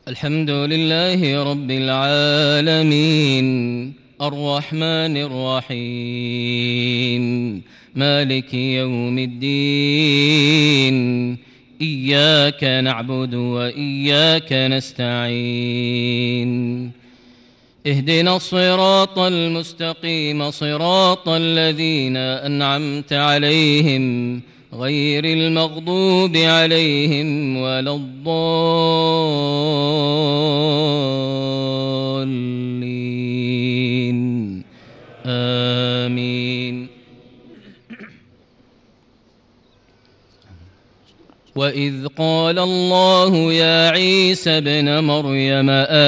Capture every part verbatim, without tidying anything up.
الحمد لله رب العالمين الرحمن الرحيم مالك يوم الدين إياك نعبد وإياك نستعين اهدنا الصراط المستقيم صراط الذين أنعمت عليهم غير المغضوب عليهم ولا الضالين آمين. وإذ قال الله يا عيسى ابن مريم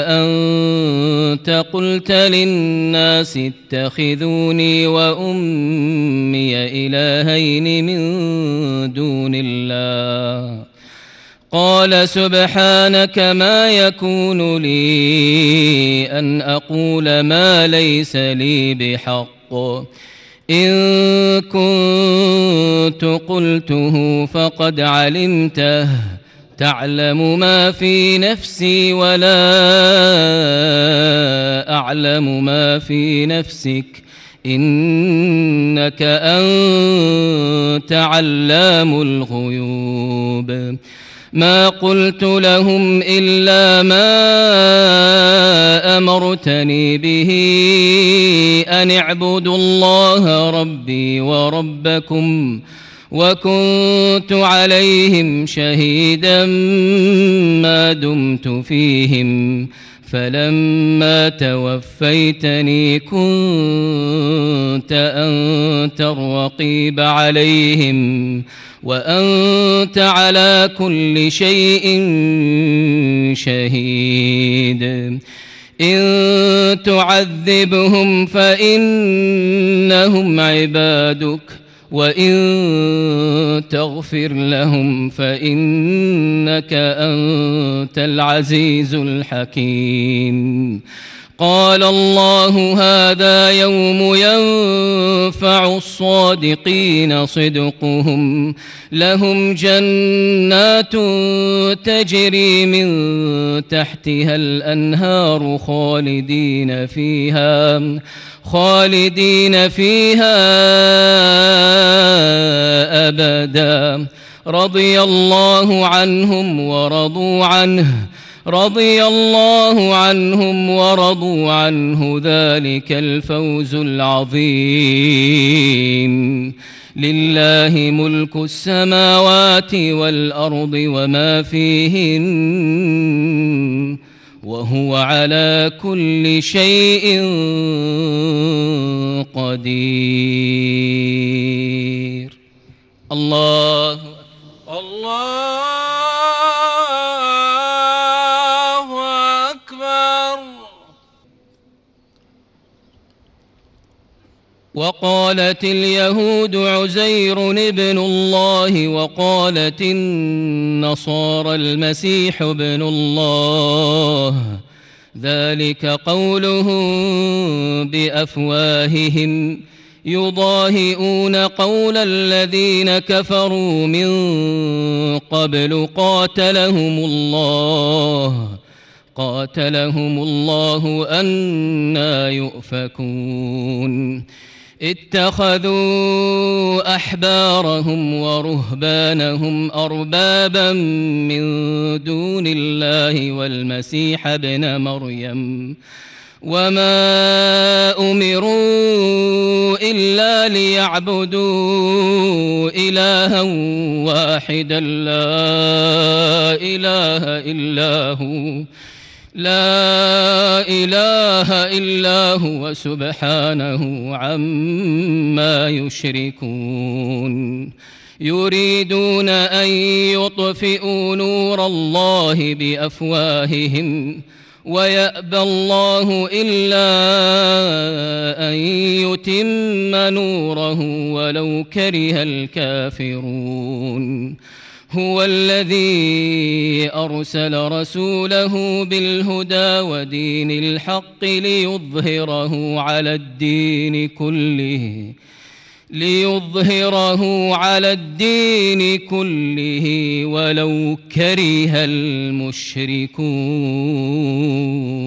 أأنت قلت للناس اتخذوني وأمي إلهين من دون الله قال سبحانك ما يكون لي أن أقول ما ليس لي بحق إن كنت قلته فقد علمته تعلم ما في نفسي ولا أعلم ما في نفسك إنك أنت علام الغيوب ما قلت لهم إلا ما أمرتني به أن اعبدوا الله ربي وربكم وكنت عليهم شهيدا ما دمت فيهم فلما توفيتني كنت أنت الرقيب عليهم وأنت على كل شيء شهيد إن تعذبهم فإنهم عبادك وإن تغفر لهم فإنك أنت العزيز الحكيم. قال الله هذا يوم ينفع الصادقين صدقهم لهم جنات تجري من تحتها الأنهار خالدين فيها خالدين فيها أبدا رضي الله عنهم ورضوا عنه رضي الله عنهم ورضوا عنه ذلك الفوز العظيم. لله ملك السماوات والأرض وما فيهن وهو على كل شيء قدير. الله الله وقالت اليهود عزير ابن الله وقالت النصارى المسيح ابن الله ذلك قولهم بأفواههم يضاهئون قول الذين كفروا من قبل قاتلهم الله قاتلهم الله أنى يؤفكون. اتخذوا أحبارهم ورهبانهم أربابا من دون الله والمسيح ابن مريم وما أمروا إلا ليعبدوا إلها واحدا لا إله إلا هو لا إله إلا هو سبحانه عما يشركون. يريدون أن يطفئوا نور الله بأفواههم ويأبى الله إلا أن يتم نوره ولو كره الكافرون. هو الذي أرسل رسوله بالهدى ودين الحق ليظهره على الدين كله ليظهره على الدين كله ولو كره المشركون.